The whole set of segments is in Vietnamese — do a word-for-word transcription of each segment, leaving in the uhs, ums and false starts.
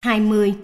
hai mươi.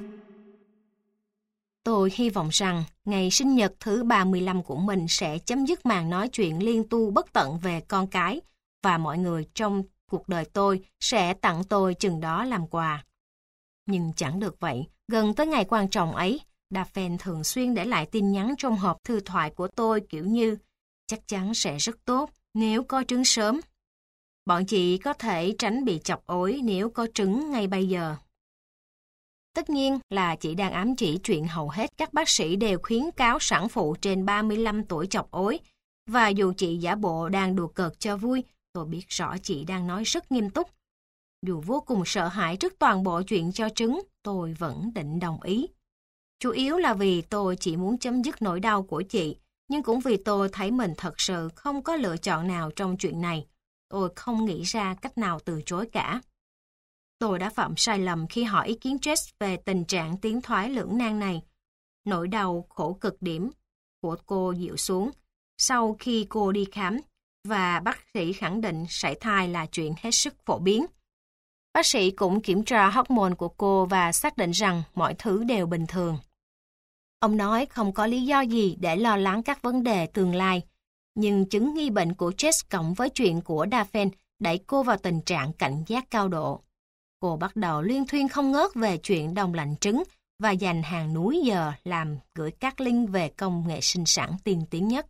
Tôi hy vọng rằng ngày sinh nhật thứ ba mươi lăm của mình sẽ chấm dứt màn nói chuyện liên tu bất tận về con cái và mọi người trong cuộc đời tôi sẽ tặng tôi chừng đó làm quà. Nhưng chẳng được vậy, gần tới ngày quan trọng ấy, Daphne thường xuyên để lại tin nhắn trong hộp thư thoại của tôi kiểu như chắc chắn sẽ rất tốt nếu có trứng sớm. Bọn chị có thể tránh bị chọc ối nếu có trứng ngay bây giờ. Tất nhiên là chị đang ám chỉ chuyện hầu hết các bác sĩ đều khuyến cáo sản phụ trên ba mươi lăm tuổi chọc ối. Và dù chị giả bộ đang đùa cợt cho vui, tôi biết rõ chị đang nói rất nghiêm túc. Dù vô cùng sợ hãi trước toàn bộ chuyện cho trứng, tôi vẫn định đồng ý. Chủ yếu là vì tôi chỉ muốn chấm dứt nỗi đau của chị, nhưng cũng vì tôi thấy mình thật sự không có lựa chọn nào trong chuyện này. Tôi không nghĩ ra cách nào từ chối cả. Tôi đã phạm sai lầm khi hỏi ý kiến Jess về tình trạng tiến thoái lưỡng nan này. Nỗi đau khổ cực điểm của cô dịu xuống sau khi cô đi khám và bác sĩ khẳng định sảy thai là chuyện hết sức phổ biến. Bác sĩ cũng kiểm tra hormone của cô và xác định rằng mọi thứ đều bình thường. Ông nói không có lý do gì để lo lắng các vấn đề tương lai, nhưng chứng nghi bệnh của Jess cộng với chuyện của Daphne đẩy cô vào tình trạng cảnh giác cao độ. Cô bắt đầu luyên thuyên không ngớt về chuyện đông lạnh trứng và dành hàng núi giờ làm gửi các link về công nghệ sinh sản tiên tiến nhất.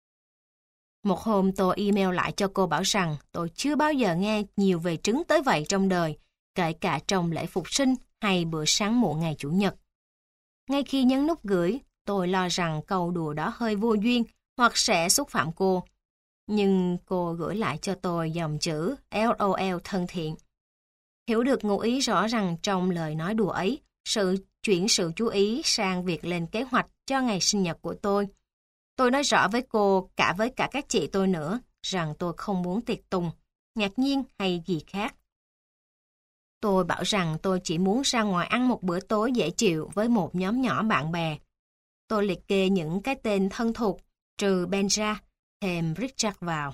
Một hôm tôi email lại cho cô bảo rằng tôi chưa bao giờ nghe nhiều về trứng tới vậy trong đời, kể cả trong lễ phục sinh hay bữa sáng muộn ngày Chủ nhật. Ngay khi nhấn nút gửi, tôi lo rằng câu đùa đó hơi vô duyên hoặc sẽ xúc phạm cô. Nhưng cô gửi lại cho tôi dòng chữ LOL thân thiện. Hiểu được ngụ ý rõ ràng trong lời nói đùa ấy, sự chuyển sự chú ý sang việc lên kế hoạch cho ngày sinh nhật của tôi. Tôi nói rõ với cô, cả với cả các chị tôi nữa, rằng tôi không muốn tiệc tùng, ngạc nhiên hay gì khác. Tôi bảo rằng tôi chỉ muốn ra ngoài ăn một bữa tối dễ chịu với một nhóm nhỏ bạn bè. Tôi liệt kê những cái tên thân thuộc, trừ Ben ra, thêm Richard vào.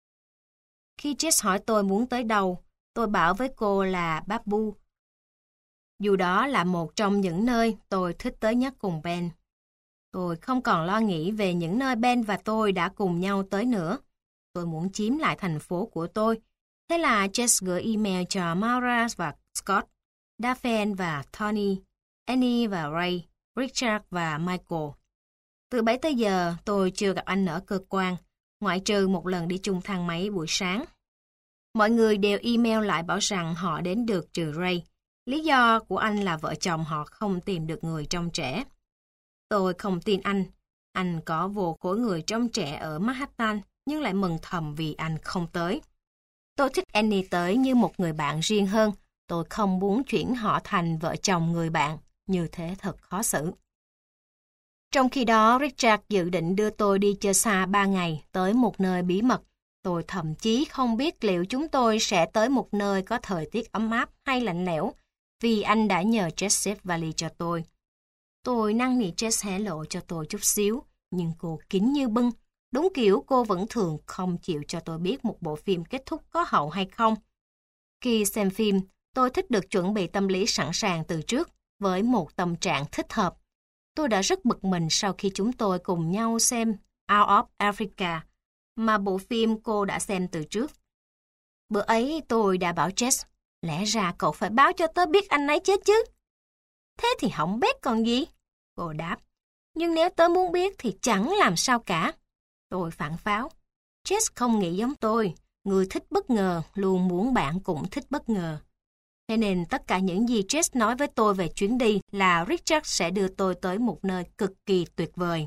Khi Jess hỏi tôi muốn tới đâu, tôi bảo với cô là Babu. Dù đó là một trong những nơi tôi thích tới nhất cùng Ben. Tôi không còn lo nghĩ về những nơi Ben và tôi đã cùng nhau tới nữa. Tôi muốn chiếm lại thành phố của tôi. Thế là Jess gửi email cho Maura và Scott, Daphne và Tony, Annie và Ray, Richard và Michael. Từ bảy tới giờ tôi chưa gặp anh ở cơ quan, ngoại trừ một lần đi chung thang máy buổi sáng. Mọi người đều email lại bảo rằng họ đến được trừ Ray. Lý do của anh là vợ chồng họ không tìm được người trông trẻ. Tôi không tin anh. Anh có vô khối người trông trẻ ở Manhattan, nhưng lại mừng thầm vì anh không tới. Tôi thích Annie tới như một người bạn riêng hơn. Tôi không muốn chuyển họ thành vợ chồng người bạn. Như thế thật khó xử. Trong khi đó, Richard dự định đưa tôi đi chơi xa ba ngày tới một nơi bí mật. Tôi thậm chí không biết liệu chúng tôi sẽ tới một nơi có thời tiết ấm áp hay lạnh lẽo, vì anh đã nhờ Jess xếp vali cho tôi. Tôi năn nỉ Jess hé lộ cho tôi chút xíu, nhưng cô kín như bưng. Đúng kiểu cô vẫn thường không chịu cho tôi biết một bộ phim kết thúc có hậu hay không. Khi xem phim, tôi thích được chuẩn bị tâm lý sẵn sàng từ trước, với một tâm trạng thích hợp. Tôi đã rất bực mình sau khi chúng tôi cùng nhau xem Out of Africa, mà bộ phim cô đã xem từ trước. Bữa ấy tôi đã bảo Jess, lẽ ra cậu phải báo cho tớ biết anh ấy chết chứ. Thế thì hỏng bét còn gì? Cô đáp, nhưng nếu tớ muốn biết thì chẳng làm sao cả. Tôi phản pháo, Jess không nghĩ giống tôi, người thích bất ngờ luôn muốn bạn cũng thích bất ngờ. Thế nên tất cả những gì Jess nói với tôi về chuyến đi là Richard sẽ đưa tôi tới một nơi cực kỳ tuyệt vời.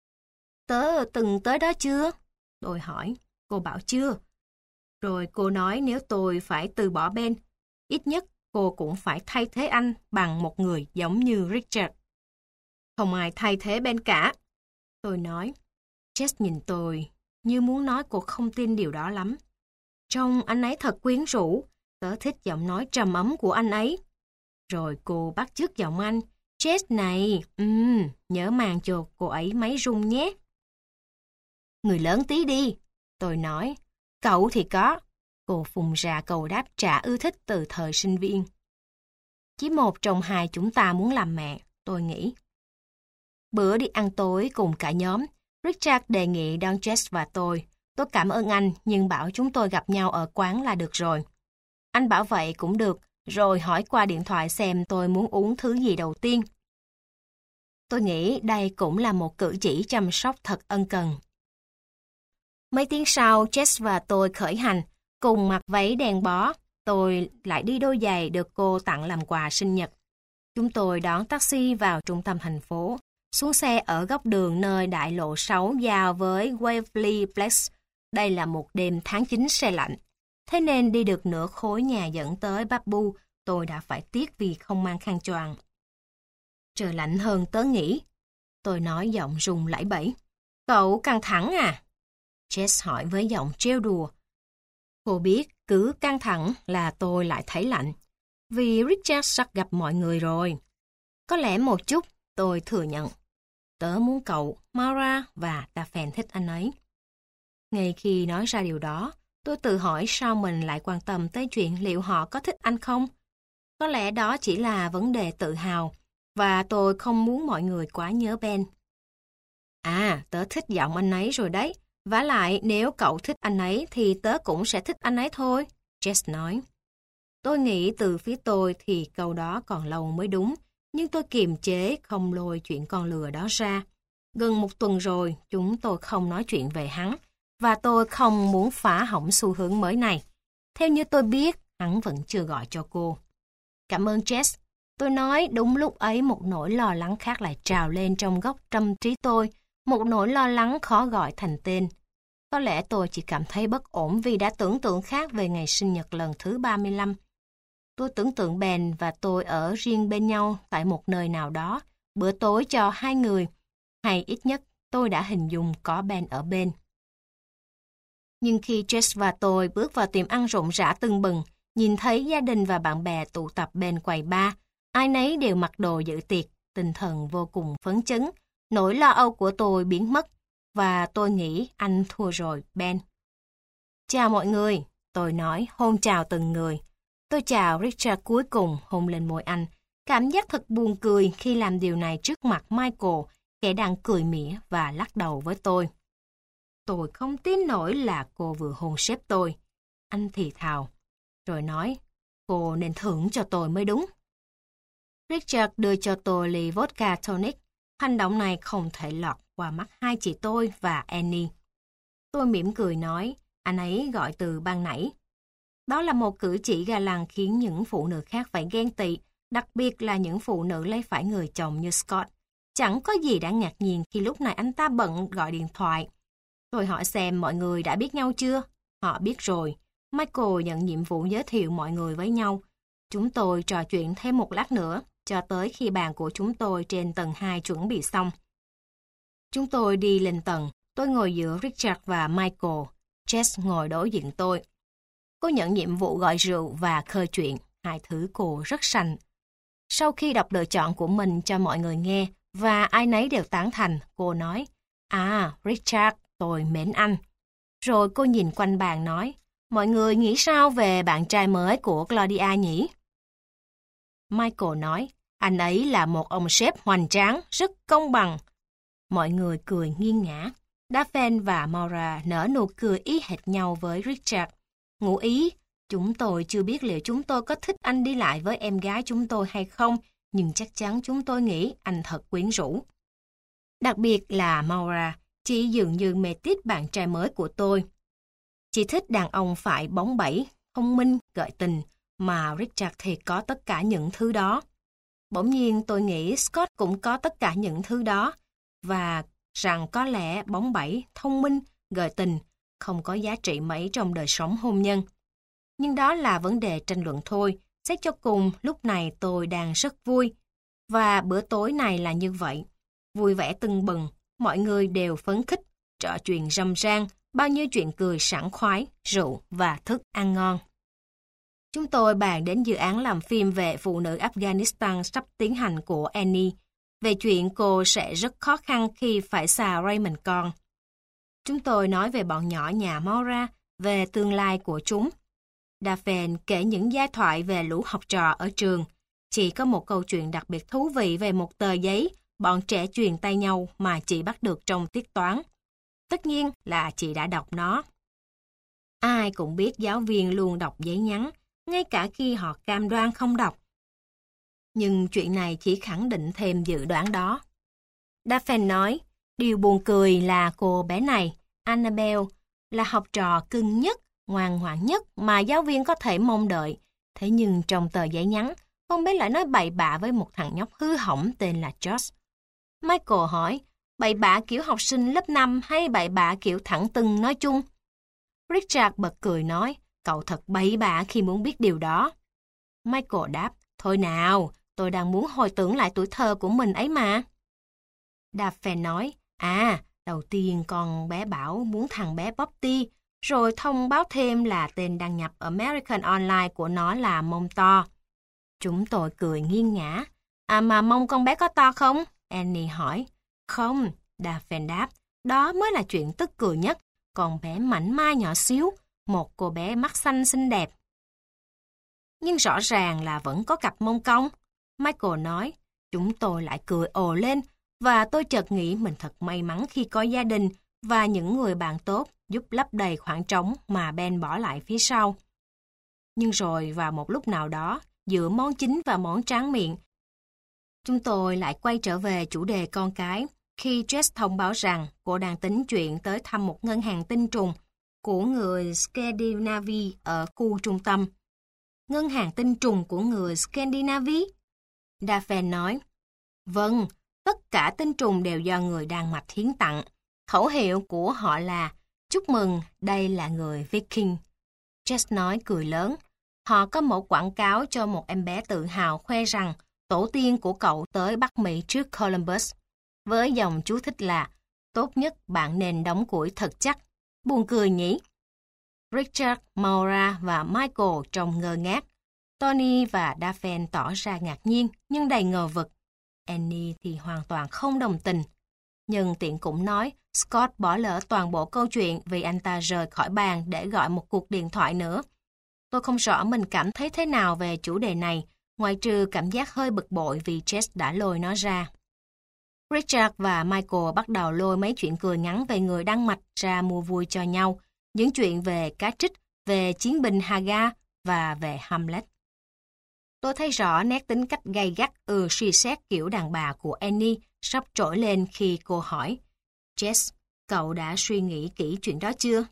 Tớ từng tới đó chưa? Tôi hỏi. Cô bảo chưa. Rồi cô nói nếu tôi phải từ bỏ Ben, ít nhất cô cũng phải thay thế anh bằng một người giống như Richard. Không ai thay thế Ben cả. Tôi nói. Jess nhìn tôi như muốn nói cô không tin điều đó lắm. Trông anh ấy thật quyến rũ. Tớ thích giọng nói trầm ấm của anh ấy. Rồi cô bắt chước giọng anh. Jess này, um, nhớ mang cho cô ấy máy rung nhé. Người lớn tí đi. Tôi nói. Cậu thì có. Cô phùng ra câu đáp trả ưa thích từ thời sinh viên. Chỉ một trong hai chúng ta muốn làm mẹ, tôi nghĩ. Bữa đi ăn tối cùng cả nhóm, Richard đề nghị đón Jess và tôi. Tôi cảm ơn anh, nhưng bảo chúng tôi gặp nhau ở quán là được rồi. Anh bảo vậy cũng được, rồi hỏi qua điện thoại xem tôi muốn uống thứ gì đầu tiên. Tôi nghĩ đây cũng là một cử chỉ chăm sóc thật ân cần. Mấy tiếng sau, Jess và tôi khởi hành, cùng mặc váy đen bó. Tôi lại đi đôi giày được cô tặng làm quà sinh nhật. Chúng tôi đón taxi vào trung tâm thành phố, xuống xe ở góc đường nơi đại lộ sáu giao với Waverly Place. Đây là một đêm tháng chín se lạnh. Thế nên đi được nửa khối nhà dẫn tới Babu, tôi đã phải tiếc vì không mang khăn choàng. Trời lạnh hơn tớ nghĩ. Tôi nói giọng run lẩy bẩy. Cậu căng thẳng à? Jess hỏi với giọng trêu đùa. Cô biết cứ căng thẳng là tôi lại thấy lạnh. Vì Richard sắp gặp mọi người rồi. Có lẽ một chút, tôi thừa nhận. Tớ muốn cậu, Maura và Daphne thích anh ấy. Ngay khi nói ra điều đó, tôi tự hỏi sao mình lại quan tâm tới chuyện liệu họ có thích anh không? Có lẽ đó chỉ là vấn đề tự hào, và tôi không muốn mọi người quá nhớ Ben. À, tớ thích giọng anh ấy rồi đấy. Vả lại, nếu cậu thích anh ấy thì tớ cũng sẽ thích anh ấy thôi, Jess nói. Tôi nghĩ từ phía tôi thì câu đó còn lâu mới đúng, nhưng tôi kiềm chế không lôi chuyện con lừa đó ra. Gần một tuần rồi, chúng tôi không nói chuyện về hắn, và tôi không muốn phá hỏng xu hướng mới này. Theo như tôi biết, hắn vẫn chưa gọi cho cô. Cảm ơn Jess. Tôi nói đúng lúc ấy một nỗi lo lắng khác lại trào lên trong góc tâm trí tôi, một nỗi lo lắng khó gọi thành tên. Có lẽ tôi chỉ cảm thấy bất ổn vì đã tưởng tượng khác về ngày sinh nhật lần thứ ba mươi lăm. Tôi tưởng tượng Ben và tôi ở riêng bên nhau tại một nơi nào đó, bữa tối cho hai người, hay ít nhất tôi đã hình dung có Ben ở bên. Nhưng khi Jess và tôi bước vào tiệm ăn rộn rã tưng bừng, nhìn thấy gia đình và bạn bè tụ tập bên quầy bar, ai nấy đều mặc đồ dự tiệc, tinh thần vô cùng phấn chấn, nỗi lo âu của tôi biến mất, và tôi nghĩ anh thua rồi, Ben. Chào mọi người, tôi nói, hôn chào từng người. Tôi chào Richard cuối cùng, hôn lên môi anh. Cảm giác thật buồn cười khi làm điều này trước mặt Michael, kẻ đang cười mỉa và lắc đầu với tôi. Tôi không tin nổi là cô vừa hôn sếp tôi. Anh thì thào, rồi nói, cô nên thưởng cho tôi mới đúng. Richard đưa cho tôi ly vodka tonic. Hành động này không thể lọt qua mắt hai chị tôi và Annie. Tôi mỉm cười nói, anh ấy gọi từ ban nãy. Đó là một cử chỉ ga lăng khiến những phụ nữ khác phải ghen tị, đặc biệt là những phụ nữ lấy phải người chồng như Scott. Chẳng có gì đáng ngạc nhiên khi lúc này anh ta bận gọi điện thoại. Tôi hỏi xem mọi người đã biết nhau chưa? Họ biết rồi. Michael nhận nhiệm vụ giới thiệu mọi người với nhau. Chúng tôi trò chuyện thêm một lát nữa, cho tới khi bàn của chúng tôi trên tầng hai chuẩn bị xong. Chúng tôi đi lên tầng, tôi ngồi giữa Richard và Michael. Jess ngồi đối diện tôi. Cô nhận nhiệm vụ gọi rượu và khơi chuyện, hai thứ cô rất sành. Sau khi đọc lựa chọn của mình cho mọi người nghe, và ai nấy đều tán thành, cô nói, à, Richard, tôi mến anh. Rồi cô nhìn quanh bàn nói, mọi người nghĩ sao về bạn trai mới của Claudia nhỉ? Michael nói, anh ấy là một ông sếp hoành tráng, rất công bằng. Mọi người cười nghiêng ngã. Daphne và Maura nở nụ cười ý hệt nhau với Richard. Ngụ ý, chúng tôi chưa biết liệu chúng tôi có thích anh đi lại với em gái chúng tôi hay không, nhưng chắc chắn chúng tôi nghĩ anh thật quyến rũ. Đặc biệt là Maura, chị dường như mê tít bạn trai mới của tôi. Chị thích đàn ông phải bóng bẩy, thông minh, gợi tình, mà Richard thì có tất cả những thứ đó. Bỗng nhiên tôi nghĩ Scott cũng có tất cả những thứ đó, và rằng có lẽ bóng bẩy, thông minh, gợi tình không có giá trị mấy trong đời sống hôn nhân. Nhưng đó là vấn đề tranh luận thôi. Xét cho cùng, lúc này tôi đang rất vui. Và bữa tối này là như vậy. Vui vẻ tưng bừng, mọi người đều phấn khích, trò chuyện râm ran, bao nhiêu chuyện cười sảng khoái, rượu và thức ăn ngon. Chúng tôi bàn đến dự án làm phim về phụ nữ Afghanistan sắp tiến hành của Annie, về chuyện cô sẽ rất khó khăn khi phải xà Raymond con. Chúng tôi nói về bọn nhỏ nhà Maura, về tương lai của chúng. Daphne kể những giai thoại về lũ học trò ở trường. Chỉ có một câu chuyện đặc biệt thú vị về một tờ giấy bọn trẻ truyền tay nhau mà chị bắt được trong tiết toán. Tất nhiên là chị đã đọc nó. Ai cũng biết giáo viên luôn đọc giấy nhắn, ngay cả khi họ cam đoan không đọc. Nhưng chuyện này chỉ khẳng định thêm dự đoán đó. Daphne nói, điều buồn cười là cô bé này, Annabelle, là học trò cưng nhất, ngoan ngoãn nhất mà giáo viên có thể mong đợi. Thế nhưng trong tờ giấy nhắn, con bé lại nói bậy bạ với một thằng nhóc hư hỏng tên là George. Michael hỏi, bậy bạ kiểu học sinh lớp năm hay bậy bạ kiểu thẳng tưng nói chung? Richard bật cười nói, cậu thật bậy bạ khi muốn biết điều đó. Michael đáp, thôi nào, tôi đang muốn hồi tưởng lại tuổi thơ của mình ấy mà. Daphne nói, à, đầu tiên con bé bảo muốn thằng bé Bobby, rồi thông báo thêm là tên đăng nhập American Online của nó là mông to. Chúng tôi cười nghiêng ngã. À mà mông con bé có to không? Annie hỏi. Không, Daphne đáp, đó mới là chuyện tức cười nhất. Con bé mảnh mai nhỏ xíu, một cô bé mắt xanh xinh đẹp. Nhưng rõ ràng là vẫn có cặp mông cong. Michael nói, chúng tôi lại cười ồ lên, và tôi chợt nghĩ mình thật may mắn khi có gia đình và những người bạn tốt giúp lấp đầy khoảng trống mà Ben bỏ lại phía sau. Nhưng rồi vào một lúc nào đó, giữa món chính và món tráng miệng, chúng tôi lại quay trở về chủ đề con cái khi Jess thông báo rằng cô đang tính chuyện tới thăm một ngân hàng tinh trùng của người Scandinavia ở khu trung tâm. Ngân hàng tinh trùng của người Scandinavia? Daphne nói, vâng, tất cả tinh trùng đều do người Đan Mạch hiến tặng. Khẩu hiệu của họ là chúc mừng, đây là người Viking. Jess nói cười lớn. Họ có một quảng cáo cho một em bé tự hào khoe rằng tổ tiên của cậu tới Bắc Mỹ trước Columbus, với dòng chú thích là tốt nhất bạn nên đóng củi thật chắc. Buồn cười nhỉ? Richard, Maura và Michael trông ngơ ngác. Tony và Daphne tỏ ra ngạc nhiên nhưng đầy ngờ vực. Annie thì hoàn toàn không đồng tình. Nhưng tiện cũng nói Scott bỏ lỡ toàn bộ câu chuyện vì anh ta rời khỏi bàn để gọi một cuộc điện thoại nữa. Tôi không rõ mình cảm thấy thế nào về chủ đề này, ngoại trừ cảm giác hơi bực bội vì Jess đã lôi nó ra. Richard và Michael bắt đầu lôi mấy chuyện cười ngắn về người Đan Mạch ra mua vui cho nhau, những chuyện về cá trích, về chiến binh Haga và về Hamlet. Tôi thấy rõ nét tính cách gay gắt ừ suy xét kiểu đàn bà của Annie sắp trỗi lên khi cô hỏi, Jess, cậu đã suy nghĩ kỹ chuyện đó chưa?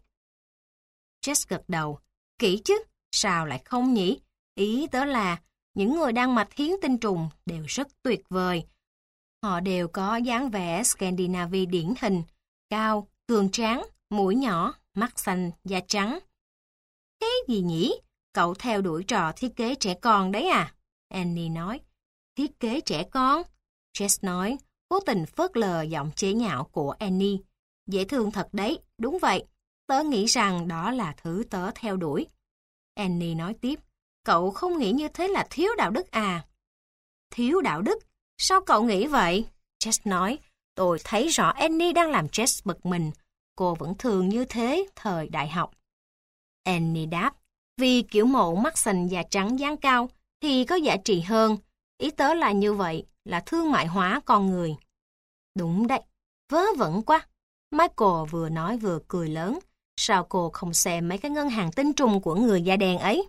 Jess gật đầu, kỹ chứ, sao lại không nhỉ? Ý tớ là những người Đan Mạch hiến tinh trùng đều rất tuyệt vời. Họ đều có dáng vẻ Scandinavia điển hình, cao, cường tráng, mũi nhỏ, mắt xanh, da trắng. Thế gì nhỉ? Cậu theo đuổi trò thiết kế trẻ con đấy à? Annie nói. Thiết kế trẻ con? Jess nói, cố tình phớt lờ giọng chế nhạo của Annie. Dễ thương thật đấy, đúng vậy. Tớ nghĩ rằng đó là thứ tớ theo đuổi. Annie nói tiếp, cậu không nghĩ như thế là thiếu đạo đức à? Thiếu đạo đức? Sao cậu nghĩ vậy? Jess nói, tôi thấy rõ Annie đang làm Jess bực mình. Cô vẫn thường như thế thời đại học. Annie đáp, vì kiểu mộ mắt xanh da trắng dáng cao thì có giá trị hơn. Ý tớ là như vậy, là thương mại hóa con người. Đúng đấy, vớ vẩn quá. Michael vừa nói vừa cười lớn. Sao cô không xem mấy cái ngân hàng tinh trùng của người da đen ấy?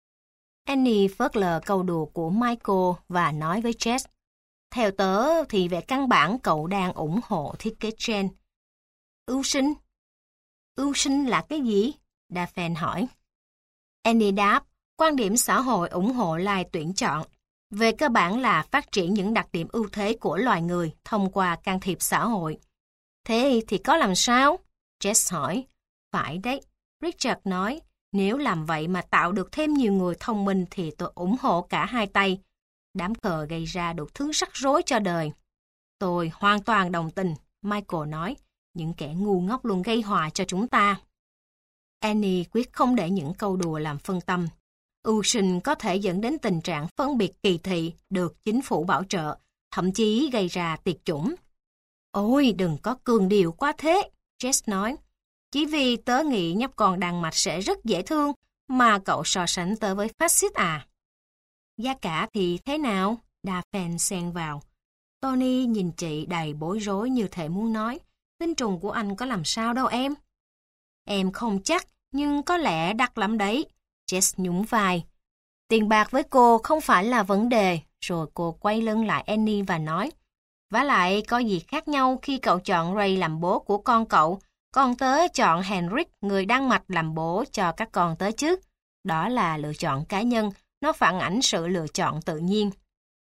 Annie phớt lờ câu đùa của Michael và nói với Jess, theo tớ thì về căn bản cậu đang ủng hộ thiết kế gen. Ưu sinh? Ưu sinh là cái gì? Daphne hỏi. Annie đáp, quan điểm xã hội ủng hộ lai tuyển chọn. Về cơ bản là phát triển những đặc điểm ưu thế của loài người thông qua can thiệp xã hội. Thế thì có làm sao? Jess hỏi. Phải đấy, Richard nói, nếu làm vậy mà tạo được thêm nhiều người thông minh thì tôi ủng hộ cả hai tay. Đám cờ gây ra đủ thứ rắc rối cho đời. Tôi hoàn toàn đồng tình, Michael nói, những kẻ ngu ngốc luôn gây họa cho chúng ta. Annie quyết không để những câu đùa làm phân tâm. Ưu sinh có thể dẫn đến tình trạng phân biệt kỳ thị được chính phủ bảo trợ, thậm chí gây ra tiệt chủng. Ôi, đừng có cường điệu quá thế, Jess nói. Chỉ vì tớ nghĩ nhóc con Đan Mạch sẽ rất dễ thương, mà cậu so sánh tớ với phát xít à? Giá cả thì thế nào? Daphne xen vào. Tony nhìn chị đầy bối rối như thể muốn nói, tinh trùng của anh có làm sao đâu em. Em không chắc, nhưng có lẽ đắt lắm đấy. Jess nhún vai. Tiền bạc với cô không phải là vấn đề. Rồi cô quay lưng lại Annie và nói, vả lại có gì khác nhau khi cậu chọn Ray làm bố của con cậu, còn tớ chọn Henrik, người Đan Mạch làm bố cho các con tớ chứ. Đó là lựa chọn cá nhân, nó phản ảnh sự lựa chọn tự nhiên.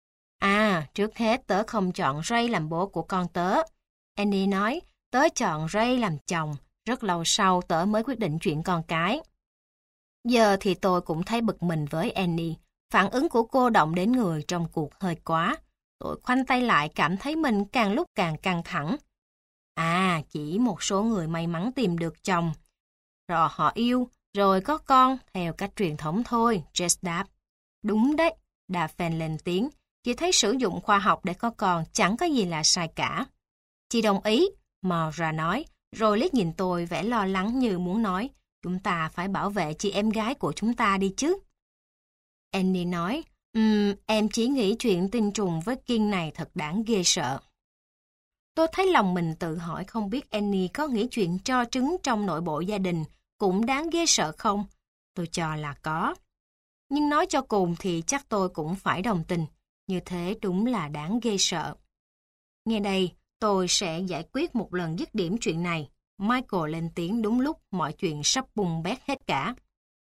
À, trước hết tớ không chọn Ray làm bố của con tớ. Annie nói, tớ chọn Ray làm chồng, rất lâu sau tớ mới quyết định chuyện con cái. Giờ thì tôi cũng thấy bực mình với Annie, phản ứng của cô động đến người trong cuộc hơi quá. Tôi khoanh tay lại cảm thấy mình càng lúc càng căng thẳng. À, chỉ một số người may mắn tìm được chồng. Rồi họ yêu, rồi có con, theo cách truyền thống thôi, Jess đáp. Đúng đấy, Daphne lên tiếng. Chị thấy sử dụng khoa học để có con chẳng có gì là sai cả. Chị đồng ý, Maura nói, rồi liếc nhìn tôi vẻ lo lắng như muốn nói, chúng ta phải bảo vệ chị em gái của chúng ta đi chứ. Annie nói, um, em chỉ nghĩ chuyện tinh trùng với King này thật đáng ghê sợ. Tôi thấy lòng mình tự hỏi không biết Annie có nghĩ chuyện cho trứng trong nội bộ gia đình cũng đáng ghê sợ không? Tôi cho là có. Nhưng nói cho cùng thì chắc tôi cũng phải đồng tình. Như thế đúng là đáng ghê sợ. Nghe đây, tôi sẽ giải quyết một lần dứt điểm chuyện này. Michael lên tiếng đúng lúc mọi chuyện sắp bùng bét hết cả.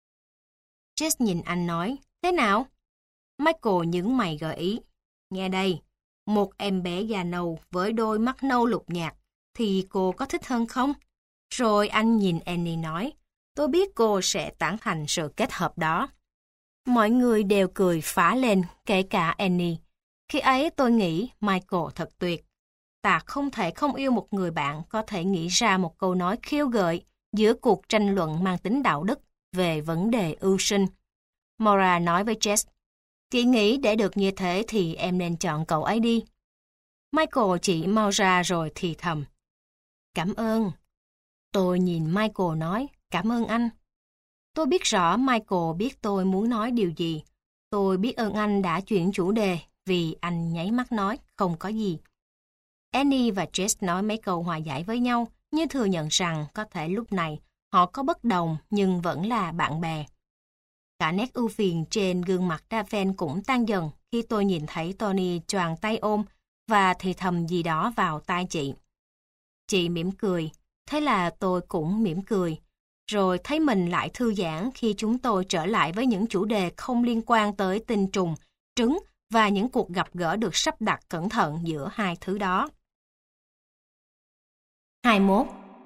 Jess nhìn anh nói, thế nào? Michael nhướng mày gợi ý. Nghe đây, một em bé da nâu với đôi mắt nâu lục nhạt, thì cô có thích hơn không? Rồi anh nhìn Annie nói, tôi biết cô sẽ tán thành sự kết hợp đó. Mọi người đều cười phá lên, kể cả Annie. Khi ấy tôi nghĩ Michael thật tuyệt. Ta không thể không yêu một người bạn có thể nghĩ ra một câu nói khiêu gợi giữa cuộc tranh luận mang tính đạo đức về vấn đề ưu sinh. Maura nói với Jess, chị nghĩ để được như thế thì em nên chọn cậu ấy đi. Michael chỉ Maura rồi thì thầm. Cảm ơn. Tôi nhìn Michael nói, cảm ơn anh. Tôi biết rõ Michael biết tôi muốn nói điều gì. Tôi biết ơn anh đã chuyển chủ đề vì anh nháy mắt nói không có gì. Annie và Jess nói mấy câu hòa giải với nhau, như thừa nhận rằng có thể lúc này họ có bất đồng nhưng vẫn là bạn bè. Cả nét ưu phiền trên gương mặt Daphne cũng tan dần khi tôi nhìn thấy Tony choàng tay ôm và thì thầm gì đó vào tai chị. Chị mỉm cười, thế là tôi cũng mỉm cười, rồi thấy mình lại thư giãn khi chúng tôi trở lại với những chủ đề không liên quan tới tinh trùng, trứng và những cuộc gặp gỡ được sắp đặt cẩn thận giữa hai thứ đó. hai mươi mốt.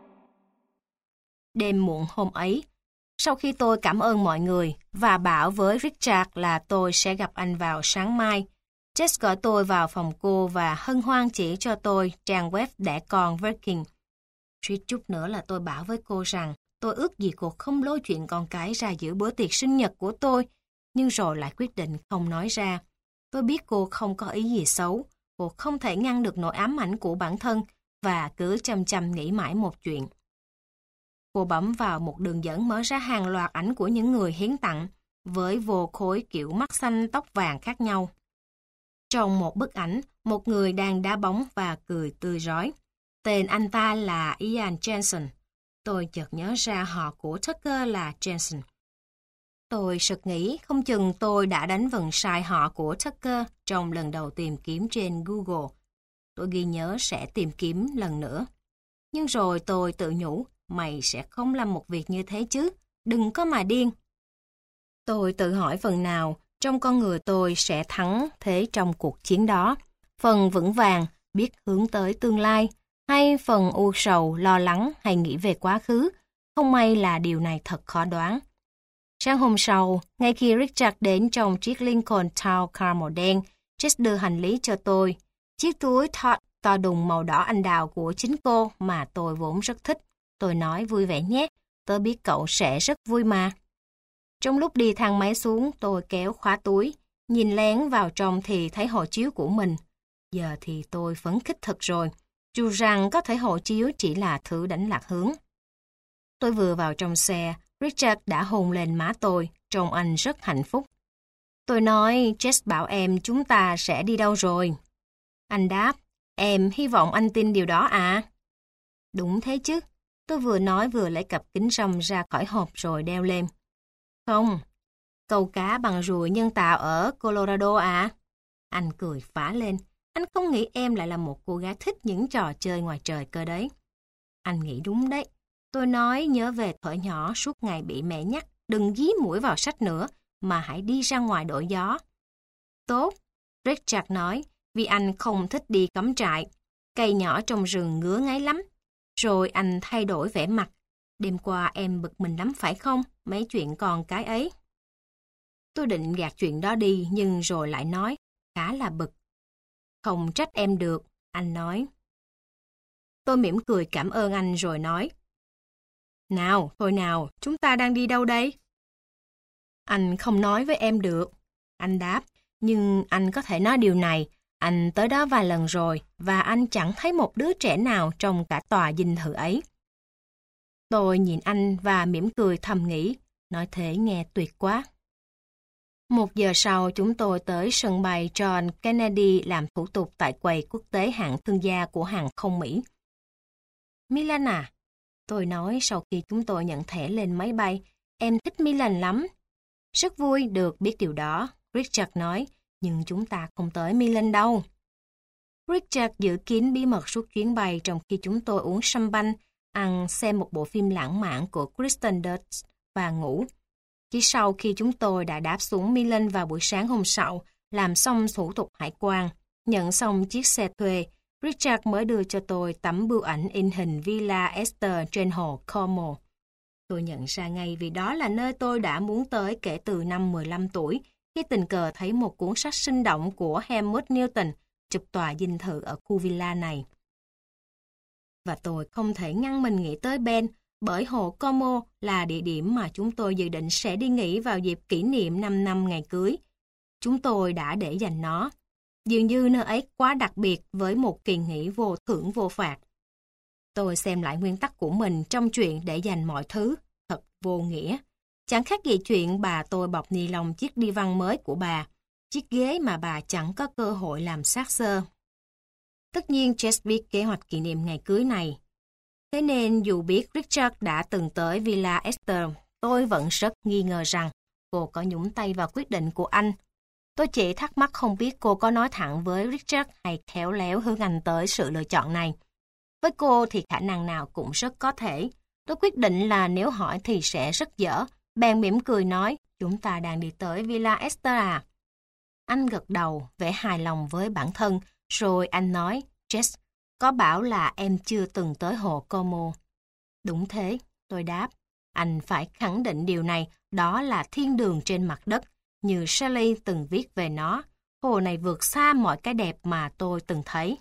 Đêm muộn hôm ấy, sau khi tôi cảm ơn mọi người và bảo với Richard là tôi sẽ gặp anh vào sáng mai, Jess gọi tôi vào phòng cô và hân hoan chỉ cho tôi trang web đẻ con Working. Suýt chút nữa là tôi bảo với cô rằng tôi ước gì cô không lôi chuyện con cái ra giữa bữa tiệc sinh nhật của tôi, nhưng rồi lại quyết định không nói ra. Tôi biết cô không có ý gì xấu, cô không thể ngăn được nỗi ám ảnh của bản thân và cứ chăm chăm nghĩ mãi một chuyện. Cô bấm vào một đường dẫn mở ra hàng loạt ảnh của những người hiến tặng, với vô khối kiểu mắt xanh tóc vàng khác nhau. Trong một bức ảnh, một người đang đá bóng và cười tươi rói. Tên anh ta là Ian Jensen. Tôi chợt nhớ ra họ của Tucker là Jensen. Tôi sực nghĩ không chừng tôi đã đánh vần sai họ của Tucker trong lần đầu tìm kiếm trên Google. Tôi ghi nhớ sẽ tìm kiếm lần nữa. Nhưng rồi tôi tự nhủ, mày sẽ không làm một việc như thế chứ, đừng có mà điên. Tôi tự hỏi phần nào trong con người tôi sẽ thắng thế trong cuộc chiến đó. Phần vững vàng, biết hướng tới tương lai, hay phần u sầu, lo lắng hay nghĩ về quá khứ. Không may là điều này thật khó đoán. Sáng hôm sau, ngay khi Richard đến trong chiếc Lincoln Town Car màu đen, Jess đưa hành lý cho tôi. Chiếc túi to, to đùng màu đỏ anh đào của chính cô mà tôi vốn rất thích. Tôi nói vui vẻ nhé, tớ biết cậu sẽ rất vui mà. Trong lúc đi thang máy xuống, tôi kéo khóa túi, nhìn lén vào trong thì thấy hộ chiếu của mình. Giờ thì tôi phấn khích thật rồi, dù rằng có thể hộ chiếu chỉ là thứ đánh lạc hướng. Tôi vừa vào trong xe, Richard đã hôn lên má tôi, trông anh rất hạnh phúc. Tôi nói, Jess bảo em chúng ta sẽ đi đâu rồi? Anh đáp, em hy vọng anh tin điều đó à? Đúng thế chứ. Tôi vừa nói vừa lấy cặp kính râm ra khỏi hộp rồi đeo lên. Không, câu cá bằng ruồi nhân tạo ở Colorado à? Anh cười phá lên. Anh không nghĩ em lại là một cô gái thích những trò chơi ngoài trời cơ đấy. Anh nghĩ đúng đấy. Tôi nói nhớ về thuở nhỏ suốt ngày bị mẹ nhắc đừng dí mũi vào sách nữa mà hãy đi ra ngoài đổi gió. Tốt, Richard nói, vì anh không thích đi cắm trại. Cây nhỏ trong rừng ngứa ngáy lắm. Rồi anh thay đổi vẻ mặt. Đêm qua em bực mình lắm phải không? Mấy chuyện con cái ấy. Tôi định gạt chuyện đó đi nhưng rồi lại nói, khá là bực. Không trách em được, anh nói. Tôi mỉm cười cảm ơn anh rồi nói. Nào, thôi nào, chúng ta đang đi đâu đây? Anh không nói với em được. Anh đáp, nhưng anh có thể nói điều này. Anh tới đó vài lần rồi và anh chẳng thấy một đứa trẻ nào trong cả tòa dinh thự ấy. Tôi nhìn anh và mỉm cười thầm nghĩ, nói thế nghe tuyệt quá. Một giờ sau chúng tôi tới sân bay John Kennedy làm thủ tục tại quầy quốc tế hạng thương gia của hàng không Mỹ. Milan à, tôi nói sau khi chúng tôi nhận thẻ lên máy bay, em thích Milan lắm. Rất vui được biết điều đó, Richard nói, nhưng chúng ta không tới Milan đâu. Richard giữ kín bí mật suốt chuyến bay trong khi chúng tôi uống champagne, ăn, xem một bộ phim lãng mạn của Kristen Dunst và ngủ. Chỉ sau khi chúng tôi đã đáp xuống Milan vào buổi sáng hôm sau, làm xong thủ tục hải quan, nhận xong chiếc xe thuê, Richard mới đưa cho tôi tấm bưu ảnh in hình Villa Esther trên hồ Como. Tôi nhận ra ngay vì đó là nơi tôi đã muốn tới kể từ năm mười lăm tuổi, khi tình cờ thấy một cuốn sách sinh động của Helmut Newton chụp tòa dinh thự ở khu villa này. Và tôi không thể ngăn mình nghĩ tới Ben, bởi hồ Como là địa điểm mà chúng tôi dự định sẽ đi nghỉ vào dịp kỷ niệm năm năm ngày cưới. Chúng tôi đã để dành nó. Dường như nơi ấy quá đặc biệt với một kỳ nghỉ vô thưởng vô phạt. Tôi xem lại nguyên tắc của mình trong chuyện để dành mọi thứ, thật vô nghĩa. Chẳng khác gì chuyện bà tôi bọc ni lông chiếc đi văn mới của bà, chiếc ghế mà bà chẳng có cơ hội làm xác xơ. Tất nhiên Jess biết kế hoạch kỷ niệm ngày cưới này. Thế nên dù biết Richard đã từng tới Villa Esther, tôi vẫn rất nghi ngờ rằng cô có nhúng tay vào quyết định của anh. Tôi chỉ thắc mắc không biết cô có nói thẳng với Richard hay khéo léo hướng anh tới sự lựa chọn này. Với cô thì khả năng nào cũng rất có thể. Tôi quyết định là nếu hỏi thì sẽ rất dở. Bèn mỉm cười nói, chúng ta đang đi tới Villa Esther à? Anh gật đầu, vẻ hài lòng với bản thân, rồi anh nói, Jess, có bảo là em chưa từng tới hồ Como. Đúng thế, tôi đáp. Anh phải khẳng định điều này, đó là thiên đường trên mặt đất, như Shelley từng viết về nó. Hồ này vượt xa mọi cái đẹp mà tôi từng thấy.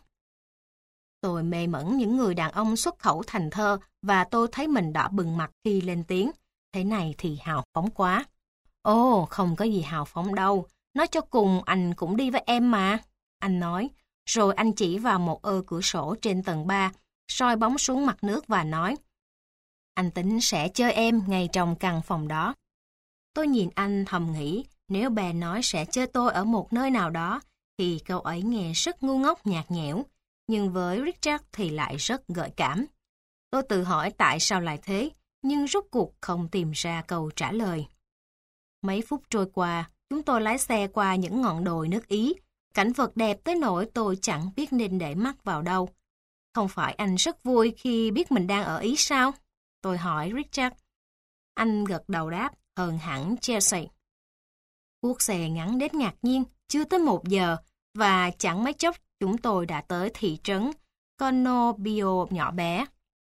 Tôi mê mẩn những người đàn ông xuất khẩu thành thơ và tôi thấy mình đỏ bừng mặt khi lên tiếng. Thế này thì hào phóng quá. Ồ, không có gì hào phóng đâu. Nói cho cùng anh cũng đi với em mà. Anh nói. Rồi anh chỉ vào một ô cửa sổ trên tầng ba, soi bóng xuống mặt nước và nói. Anh tính sẽ chơi em ngay trong căn phòng đó. Tôi nhìn anh thầm nghĩ, nếu bà nói sẽ chơi tôi ở một nơi nào đó, thì câu ấy nghe rất ngu ngốc nhạt nhẽo. Nhưng với Richard thì lại rất gợi cảm. Tôi tự hỏi tại sao lại thế, nhưng rốt cuộc không tìm ra câu trả lời. Mấy phút trôi qua, chúng tôi lái xe qua những ngọn đồi nước Ý. Cảnh vật đẹp tới nỗi tôi chẳng biết nên để mắt vào đâu. Không phải anh rất vui khi biết mình đang ở Ý sao? Tôi hỏi Richard. Anh gật đầu đáp, hơn hẳn Chelsea. Cuộc xe ngắn đến ngạc nhiên, chưa tới một giờ, và chẳng mấy chốc chúng tôi đã tới thị trấn Conobio nhỏ bé.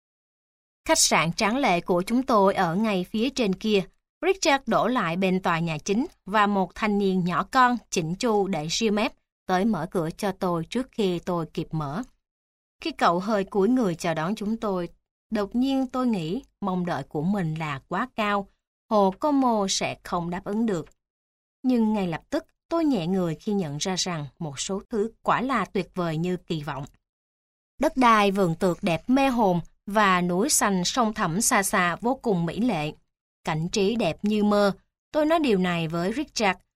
Khách sạn tráng lệ của chúng tôi ở ngay phía trên kia. Richard đổ lại bên tòa nhà chính và một thanh niên nhỏ con chỉnh chu để ria mép tới mở cửa cho tôi trước khi tôi kịp mở. Khi cậu hơi cúi người chào đón chúng tôi, đột nhiên tôi nghĩ mong đợi của mình là quá cao, hồ Como sẽ không đáp ứng được. Nhưng ngay lập tức tôi nhẹ người khi nhận ra rằng một số thứ quả là tuyệt vời như kỳ vọng. Đất đai vườn tược đẹp mê hồn và núi xanh sông thẳm xa xa vô cùng mỹ lệ. Cảnh trí đẹp như mơ. Tôi nói điều này với Richard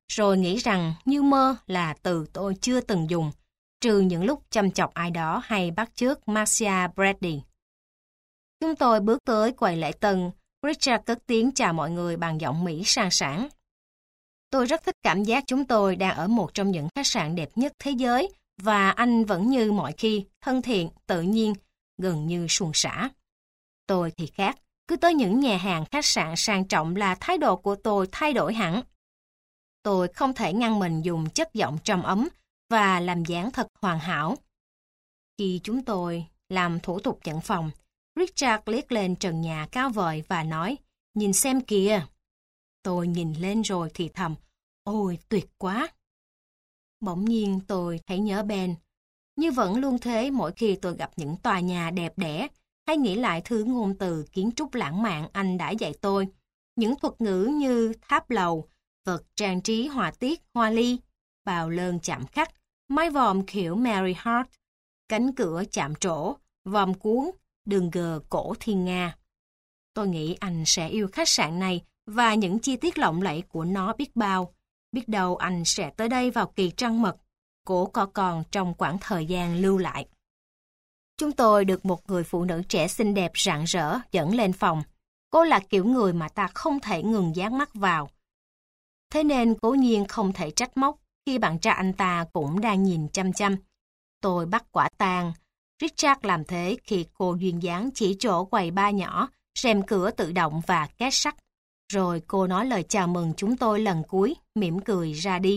rồi nghĩ rằng như mơ là từ tôi chưa từng dùng, trừ những lúc chăm chọc ai đó hay bắt chước Marcia Brady. Chúng tôi bước tới quầy lễ tân, Richard cất tiếng chào mọi người bằng giọng Mỹ sang sảng. Tôi rất thích cảm giác chúng tôi đang ở một trong những khách sạn đẹp nhất thế giới, và anh vẫn như mọi khi, thân thiện, tự nhiên, gần như suôn sẻ. Tôi thì khác, cứ tới những nhà hàng khách sạn sang trọng là thái độ của tôi thay đổi hẳn. Tôi không thể ngăn mình dùng chất giọng trầm ấm và làm dáng thật hoàn hảo. Khi chúng tôi làm thủ tục nhận phòng, Richard liếc lên trần nhà cao vời và nói, nhìn xem kìa. Tôi nhìn lên rồi thì thầm, ôi tuyệt quá. Bỗng nhiên tôi thấy nhớ Ben. Như vẫn luôn thế mỗi khi tôi gặp những tòa nhà đẹp đẽ, hay nghĩ lại thứ ngôn từ kiến trúc lãng mạn anh đã dạy tôi. Những thuật ngữ như tháp lầu, vật trang trí họa tiết hoa ly, bào lơn chạm khắc, mái vòm kiểu Mary Hart, cánh cửa chạm trổ, vòm cuốn, đường gờ cổ thiên nga. Tôi nghĩ anh sẽ yêu khách sạn này và những chi tiết lộng lẫy của nó biết bao. Biết đâu anh sẽ tới đây vào kỳ trăng mật, cổ có còn trong quãng thời gian lưu lại. Chúng tôi được một người phụ nữ trẻ xinh đẹp rạng rỡ dẫn lên phòng. Cô là kiểu người mà ta không thể ngừng dán mắt vào. Thế nên cố nhiên không thể trách móc khi bạn trai anh ta cũng đang nhìn chăm chăm. Tôi bắt quả tang. Richard làm thế khi cô duyên dáng chỉ chỗ quầy bar nhỏ, rèm cửa tự động và két sắt. Rồi cô nói lời chào mừng chúng tôi lần cuối, mỉm cười ra đi.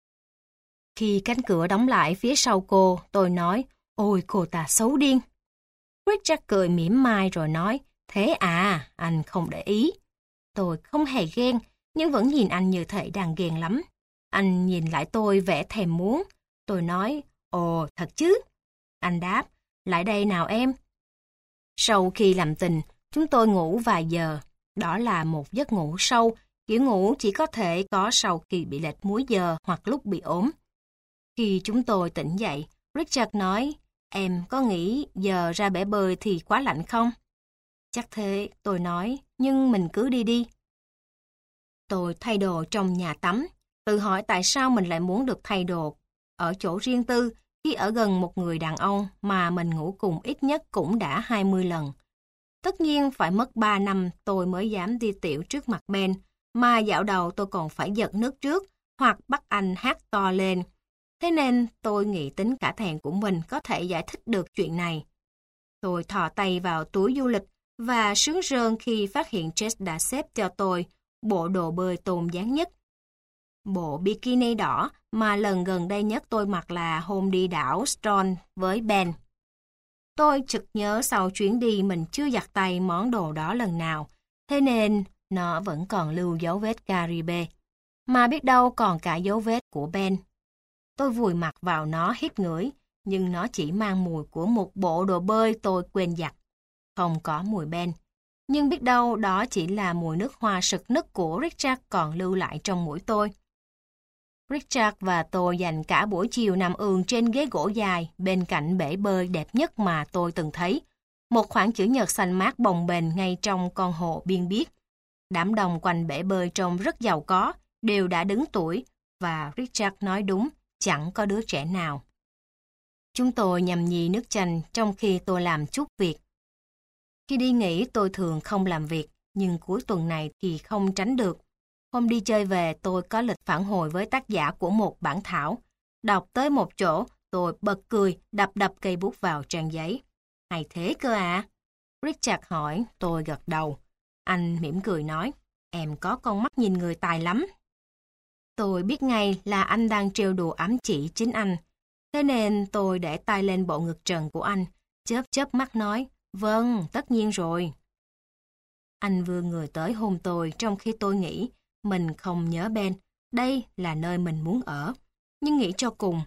Khi cánh cửa đóng lại phía sau cô, tôi nói, ôi cô ta xấu điên. Richard cười mỉm mai rồi nói, thế à, anh không để ý. Tôi không hề ghen, nhưng vẫn nhìn anh như thể đang ghen lắm. Anh nhìn lại tôi vẻ thèm muốn. Tôi nói, ồ, thật chứ? Anh đáp, lại đây nào em. Sau khi làm tình, chúng tôi ngủ vài giờ. Đó là một giấc ngủ sâu, kiểu ngủ chỉ có thể có sau khi bị lệch múi giờ hoặc lúc bị ốm. Khi chúng tôi tỉnh dậy, Richard nói, em có nghĩ giờ ra bể bơi thì quá lạnh không? Chắc thế, tôi nói, nhưng mình cứ đi đi. Tôi thay đồ trong nhà tắm, tự hỏi tại sao mình lại muốn được thay đồ ở chỗ riêng tư khi ở gần một người đàn ông mà mình ngủ cùng ít nhất cũng đã hai mươi lần. Tất nhiên phải mất ba năm tôi mới dám đi tiểu trước mặt Ben, mà dạo đầu tôi còn phải giật nước trước hoặc bắt anh hát to lên. Thế nên tôi nghĩ tính cả thèn của mình có thể giải thích được chuyện này. Tôi thò tay vào túi du lịch và sướng rơn khi phát hiện Jess đã xếp cho tôi bộ đồ bơi tôn dáng nhất. Bộ bikini đỏ mà lần gần đây nhất tôi mặc là hôm đi đảo Stone với Ben. Tôi chợt nhớ sau chuyến đi mình chưa giặt tay món đồ đó lần nào, thế nên nó vẫn còn lưu dấu vết Caribe, mà biết đâu còn cả dấu vết của Ben. Tôi vùi mặt vào nó hít ngửi, nhưng nó chỉ mang mùi của một bộ đồ bơi tôi quên giặt. Không có mùi Ben, nhưng biết đâu đó chỉ là mùi nước hoa sực nức của Richard còn lưu lại trong mũi tôi. Richard và tôi dành cả buổi chiều nằm ườn trên ghế gỗ dài bên cạnh bể bơi đẹp nhất mà tôi từng thấy. Một khoảng chữ nhật xanh mát bồng bềnh ngay trong con hồ biên biếc. Đám đông quanh bể bơi trông rất giàu có, đều đã đứng tuổi, và Richard nói đúng, chẳng có đứa trẻ nào. Chúng tôi nhâm nhi nước chanh trong khi tôi làm chút việc. Khi đi nghỉ tôi thường không làm việc, nhưng cuối tuần này thì không tránh được. Hôm đi chơi về tôi có lịch phản hồi với tác giả của một bản thảo. Đọc tới một chỗ, tôi bật cười, đập đập cây bút vào trang giấy. Hay thế cơ à? Richard hỏi, tôi gật đầu. Anh mỉm cười nói, em có con mắt nhìn người tài lắm. Tôi biết ngay là anh đang trêu đùa ám chỉ chính anh. Thế nên tôi để tay lên bộ ngực trần của anh, chớp chớp mắt nói, vâng, tất nhiên rồi. Anh vươn người tới hôn tôi trong khi tôi nghĩ, mình không nhớ Ben, đây là nơi mình muốn ở. Nhưng nghĩ cho cùng,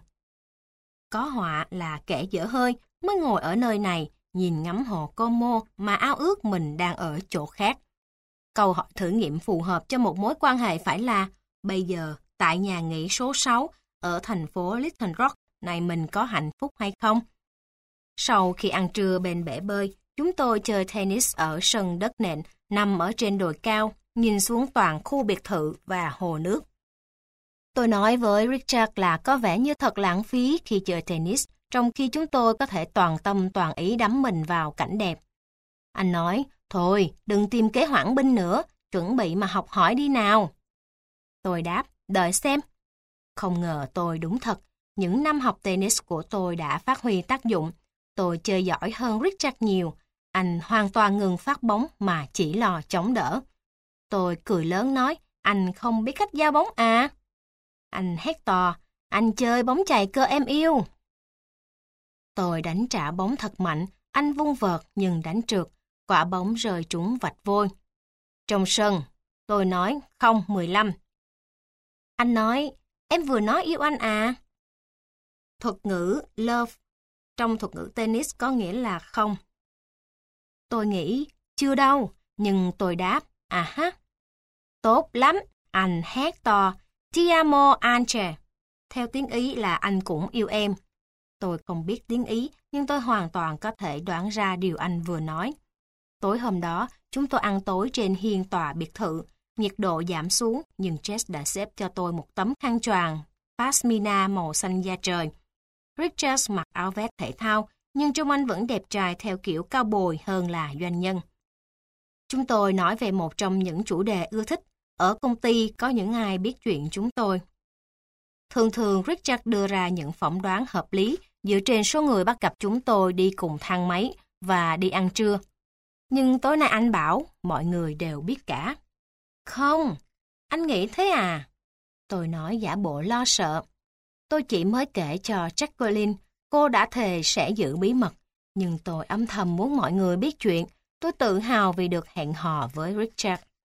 có họa là kẻ dở hơi mới ngồi ở nơi này, nhìn ngắm hồ Como mà ao ước mình đang ở chỗ khác. Câu hỏi thử nghiệm phù hợp cho một mối quan hệ phải là, bây giờ, tại nhà nghỉ số sáu, ở thành phố Little Rock này mình có hạnh phúc hay không? Sau khi ăn trưa bên bể bơi, chúng tôi chơi tennis ở sân đất nện, nằm ở trên đồi cao, nhìn xuống toàn khu biệt thự và hồ nước. Tôi nói với Richard là có vẻ như thật lãng phí khi chơi tennis, trong khi chúng tôi có thể toàn tâm toàn ý đắm mình vào cảnh đẹp. Anh nói, thôi, đừng tìm kế hoãn binh nữa, chuẩn bị mà học hỏi đi nào. Tôi đáp, đợi xem. Không ngờ tôi đúng thật, những năm học tennis của tôi đã phát huy tác dụng. Tôi chơi giỏi hơn Richard nhiều. Anh hoàn toàn ngừng phát bóng mà chỉ lo chống đỡ. Tôi cười lớn nói, anh không biết cách giao bóng à? Anh hét to, anh chơi bóng chày cơ em yêu. Tôi đánh trả bóng thật mạnh, anh vung vợt nhưng đánh trượt, quả bóng rơi trúng vạch vôi. Trong sân, tôi nói, không, mười lăm. Anh nói, em vừa nói yêu anh à? Thuật ngữ love trong thuật ngữ tennis có nghĩa là không. Tôi nghĩ, chưa đâu, nhưng tôi đáp, à ha. Tốt lắm, anh hét to, ti amo anche. Theo tiếng Ý là anh cũng yêu em. Tôi không biết tiếng Ý, nhưng tôi hoàn toàn có thể đoán ra điều anh vừa nói. Tối hôm đó, chúng tôi ăn tối trên hiên tòa biệt thự. Nhiệt độ giảm xuống, nhưng Jess đã xếp cho tôi một tấm khăn choàng pashmina màu xanh da trời. Richard mặc áo vest thể thao, nhưng trông anh vẫn đẹp trai theo kiểu cao bồi hơn là doanh nhân. Chúng tôi nói về một trong những chủ đề ưa thích. Ở công ty có những ai biết chuyện chúng tôi. Thường thường Richard đưa ra những phỏng đoán hợp lý dựa trên số người bắt gặp chúng tôi đi cùng thang máy và đi ăn trưa. Nhưng tối nay anh bảo mọi người đều biết cả. Không, anh nghĩ thế à? Tôi nói giả bộ lo sợ. Tôi chỉ mới kể cho Jacqueline, cô đã thề sẽ giữ bí mật. Nhưng tôi âm thầm muốn mọi người biết chuyện. Tôi tự hào vì được hẹn hò với Richard.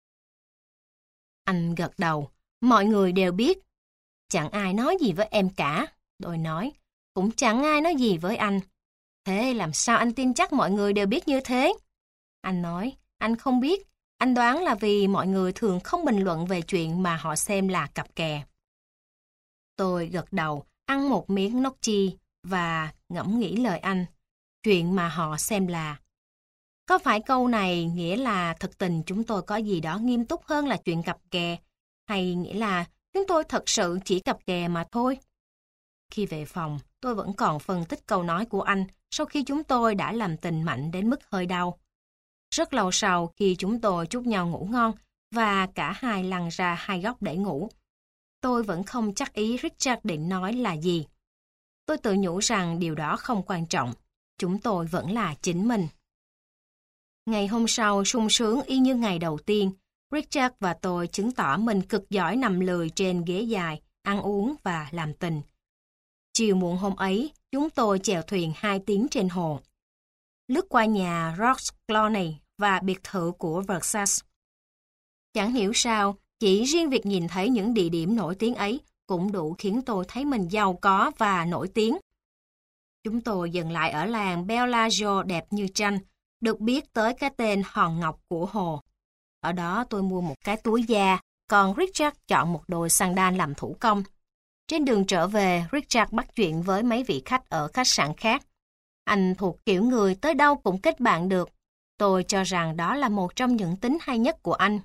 Anh gật đầu. Mọi người đều biết. Chẳng ai nói gì với em cả. Tôi nói. Cũng chẳng ai nói gì với anh. Thế làm sao anh tin chắc mọi người đều biết như thế? Anh nói. Anh không biết. Anh đoán là vì mọi người thường không bình luận về chuyện mà họ xem là cặp kè. Tôi gật đầu, ăn một miếng gnocchi và ngẫm nghĩ lời anh. Chuyện mà họ xem là... Có phải câu này nghĩa là thực tình chúng tôi có gì đó nghiêm túc hơn là chuyện cặp kè, hay nghĩa là chúng tôi thật sự chỉ cặp kè mà thôi? Khi về phòng, tôi vẫn còn phân tích câu nói của anh sau khi chúng tôi đã làm tình mạnh đến mức hơi đau. Rất lâu sau khi chúng tôi chúc nhau ngủ ngon và cả hai lăn ra hai góc để ngủ, tôi vẫn không chắc ý Richard định nói là gì. Tôi tự nhủ rằng điều đó không quan trọng. Chúng tôi vẫn là chính mình. Ngày hôm sau sung sướng y như ngày đầu tiên, Richard và tôi chứng tỏ mình cực giỏi nằm lười trên ghế dài, ăn uống và làm tình. Chiều muộn hôm ấy, chúng tôi chèo thuyền hai tiếng trên hồ. Lướt qua nhà Ross Clooney và biệt thự của Versace. Chẳng hiểu sao, chỉ riêng việc nhìn thấy những địa điểm nổi tiếng ấy cũng đủ khiến tôi thấy mình giàu có và nổi tiếng. Chúng tôi dừng lại ở làng Bellagio đẹp như tranh, được biết tới cái tên hòn ngọc của hồ. Ở đó tôi mua một cái túi da, còn Richard chọn một đôi sandal làm thủ công. Trên đường trở về, Richard bắt chuyện với mấy vị khách ở khách sạn khác. Anh thuộc kiểu người tới đâu cũng kết bạn được. Tôi cho rằng đó là một trong những tính hay nhất của anh.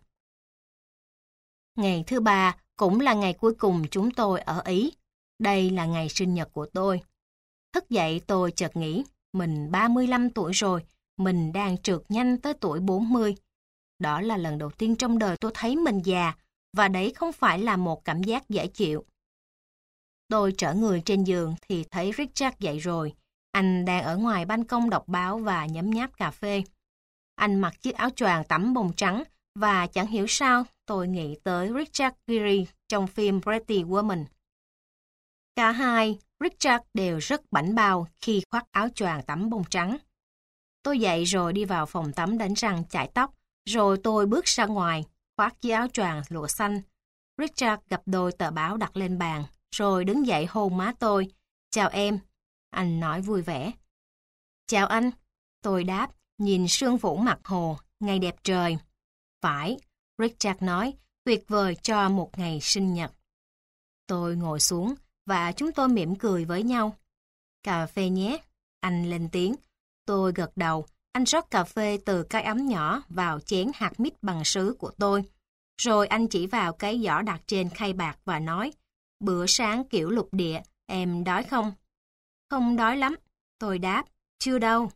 Ngày thứ ba cũng là ngày cuối cùng chúng tôi ở Ý. Đây là ngày sinh nhật của tôi. Thức dậy tôi chợt nghĩ, mình ba mươi lăm tuổi rồi, mình đang trượt nhanh tới tuổi bốn mươi. Đó là lần đầu tiên trong đời tôi thấy mình già, và đấy không phải là một cảm giác dễ chịu. Tôi trở người trên giường thì thấy Richard dậy rồi. Anh đang ở ngoài ban công đọc báo và nhấm nháp cà phê. Anh mặc chiếc áo choàng tắm bông trắng, và chẳng hiểu sao tôi nghĩ tới Richard Gere trong phim Pretty Woman. Cả hai, Richard đều rất bảnh bao khi khoác áo choàng tắm bông trắng. Tôi dậy rồi đi vào phòng tắm đánh răng chải tóc, rồi tôi bước ra ngoài, khoác chiếc áo choàng lụa xanh. Richard gặp đôi tờ báo đặt lên bàn, rồi đứng dậy hôn má tôi. Chào em, anh nói vui vẻ. Chào anh, tôi đáp, nhìn sương phủ mặt hồ, ngày đẹp trời. Phải, Richard nói, tuyệt vời cho một ngày sinh nhật. Tôi ngồi xuống và chúng tôi mỉm cười với nhau. Cà phê nhé, anh lên tiếng. Tôi gật đầu, anh rót cà phê từ cái ấm nhỏ vào chén hạt mít bằng sứ của tôi. Rồi anh chỉ vào cái giỏ đặt trên khay bạc và nói, Bữa sáng kiểu lục địa, em đói không? Không đói lắm, tôi đáp, chưa đâu.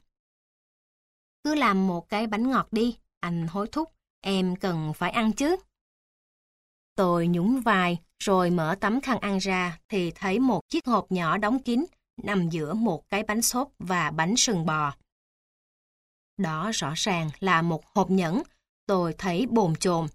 Cứ làm một cái bánh ngọt đi, anh hối thúc, em cần phải ăn chứ. Tôi nhún vai, rồi mở tấm khăn ăn ra thì thấy một chiếc hộp nhỏ đóng kín nằm giữa một cái bánh xốp và bánh sừng bò. Đó rõ ràng là một hộp nhẫn, tôi thấy bồn chồn.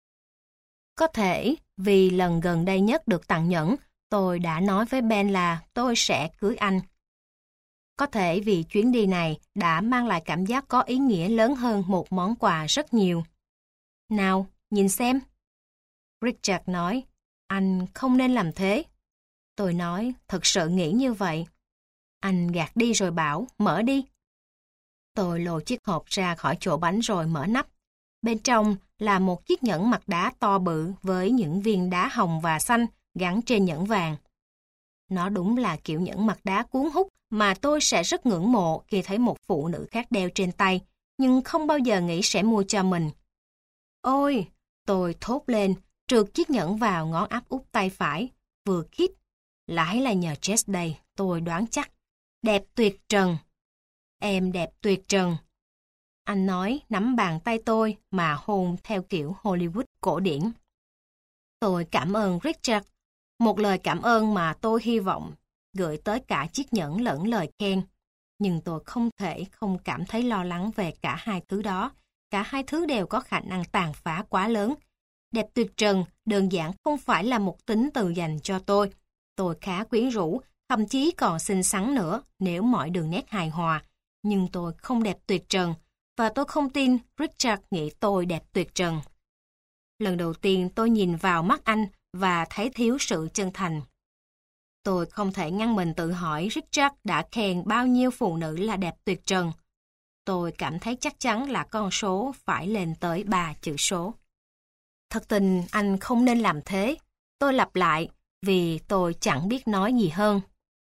Có thể vì lần gần đây nhất được tặng nhẫn, tôi đã nói với Ben là tôi sẽ cưới anh. Có thể vì chuyến đi này đã mang lại cảm giác có ý nghĩa lớn hơn một món quà rất nhiều. Nào, nhìn xem. Richard nói, anh không nên làm thế. Tôi nói, thật sự nghĩ như vậy. Anh gạt đi rồi bảo, mở đi. Tôi lôi chiếc hộp ra khỏi chỗ bánh rồi mở nắp. Bên trong là một chiếc nhẫn mặt đá to bự với những viên đá hồng và xanh gắn trên nhẫn vàng. Nó đúng là kiểu nhẫn mặt đá cuốn hút mà tôi sẽ rất ngưỡng mộ khi thấy một phụ nữ khác đeo trên tay, nhưng không bao giờ nghĩ sẽ mua cho mình. Ôi, tôi thốt lên, trượt chiếc nhẫn vào ngón áp út tay phải, vừa khít. Lại là nhờ Jess đây, tôi đoán chắc. Đẹp tuyệt trần. Em đẹp tuyệt trần. Anh nói nắm bàn tay tôi mà hôn theo kiểu Hollywood cổ điển. Tôi cảm ơn Richard. Một lời cảm ơn mà tôi hy vọng gửi tới cả chiếc nhẫn lẫn lời khen. Nhưng tôi không thể không cảm thấy lo lắng về cả hai thứ đó. Cả hai thứ đều có khả năng tàn phá quá lớn. Đẹp tuyệt trần đơn giản không phải là một tính từ dành cho tôi. Tôi khá quyến rũ, thậm chí còn xinh xắn nữa nếu mọi đường nét hài hòa. Nhưng tôi không đẹp tuyệt trần, và tôi không tin Richard nghĩ tôi đẹp tuyệt trần. Lần đầu tiên tôi nhìn vào mắt anh và thấy thiếu sự chân thành. Tôi không thể ngăn mình tự hỏi Richard đã khen bao nhiêu phụ nữ là đẹp tuyệt trần. Tôi cảm thấy chắc chắn là con số phải lên tới ba chữ số. Thật tình anh không nên làm thế. Tôi lặp lại vì tôi chẳng biết nói gì hơn.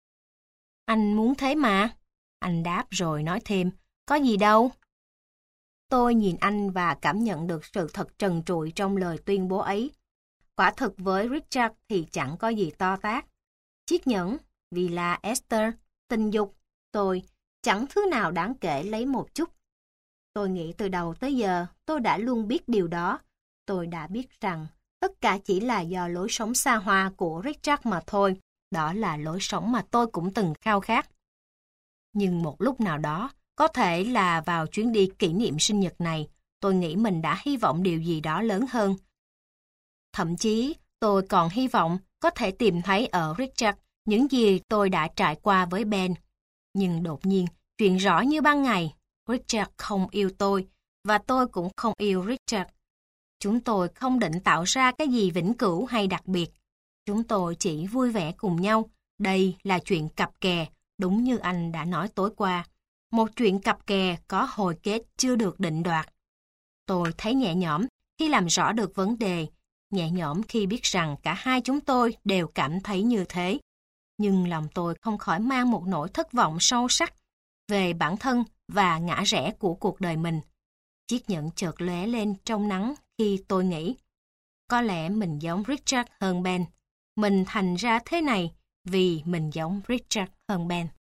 Anh muốn thế mà. Anh đáp rồi nói thêm, có gì đâu. Tôi nhìn anh và cảm nhận được sự thật trần trụi trong lời tuyên bố ấy. Quả thực với Richard thì chẳng có gì to tát. Chiếc nhẫn, villa Esther, tình dục, tôi, chẳng thứ nào đáng kể lấy một chút. Tôi nghĩ từ đầu tới giờ tôi đã luôn biết điều đó. Tôi đã biết rằng tất cả chỉ là do lối sống xa hoa của Richard mà thôi. Đó là lối sống mà tôi cũng từng khao khát. Nhưng một lúc nào đó, có thể là vào chuyến đi kỷ niệm sinh nhật này, tôi nghĩ mình đã hy vọng điều gì đó lớn hơn. Thậm chí, tôi còn hy vọng có thể tìm thấy ở Richard những gì tôi đã trải qua với Ben. Nhưng đột nhiên, chuyện rõ như ban ngày, Richard không yêu tôi, và tôi cũng không yêu Richard. Chúng tôi không định tạo ra cái gì vĩnh cửu hay đặc biệt. Chúng tôi chỉ vui vẻ cùng nhau. Đây là chuyện cặp kè, đúng như anh đã nói tối qua. Một chuyện cặp kè có hồi kết chưa được định đoạt. Tôi thấy nhẹ nhõm khi làm rõ được vấn đề, nhẹ nhõm khi biết rằng cả hai chúng tôi đều cảm thấy như thế. Nhưng lòng tôi không khỏi mang một nỗi thất vọng sâu sắc về bản thân và ngã rẽ của cuộc đời mình. Chiếc nhẫn chợt lóe lên trong nắng khi tôi nghĩ, có lẽ mình giống Richard hơn Ben. Mình thành ra thế này vì mình giống Richard hơn Ben.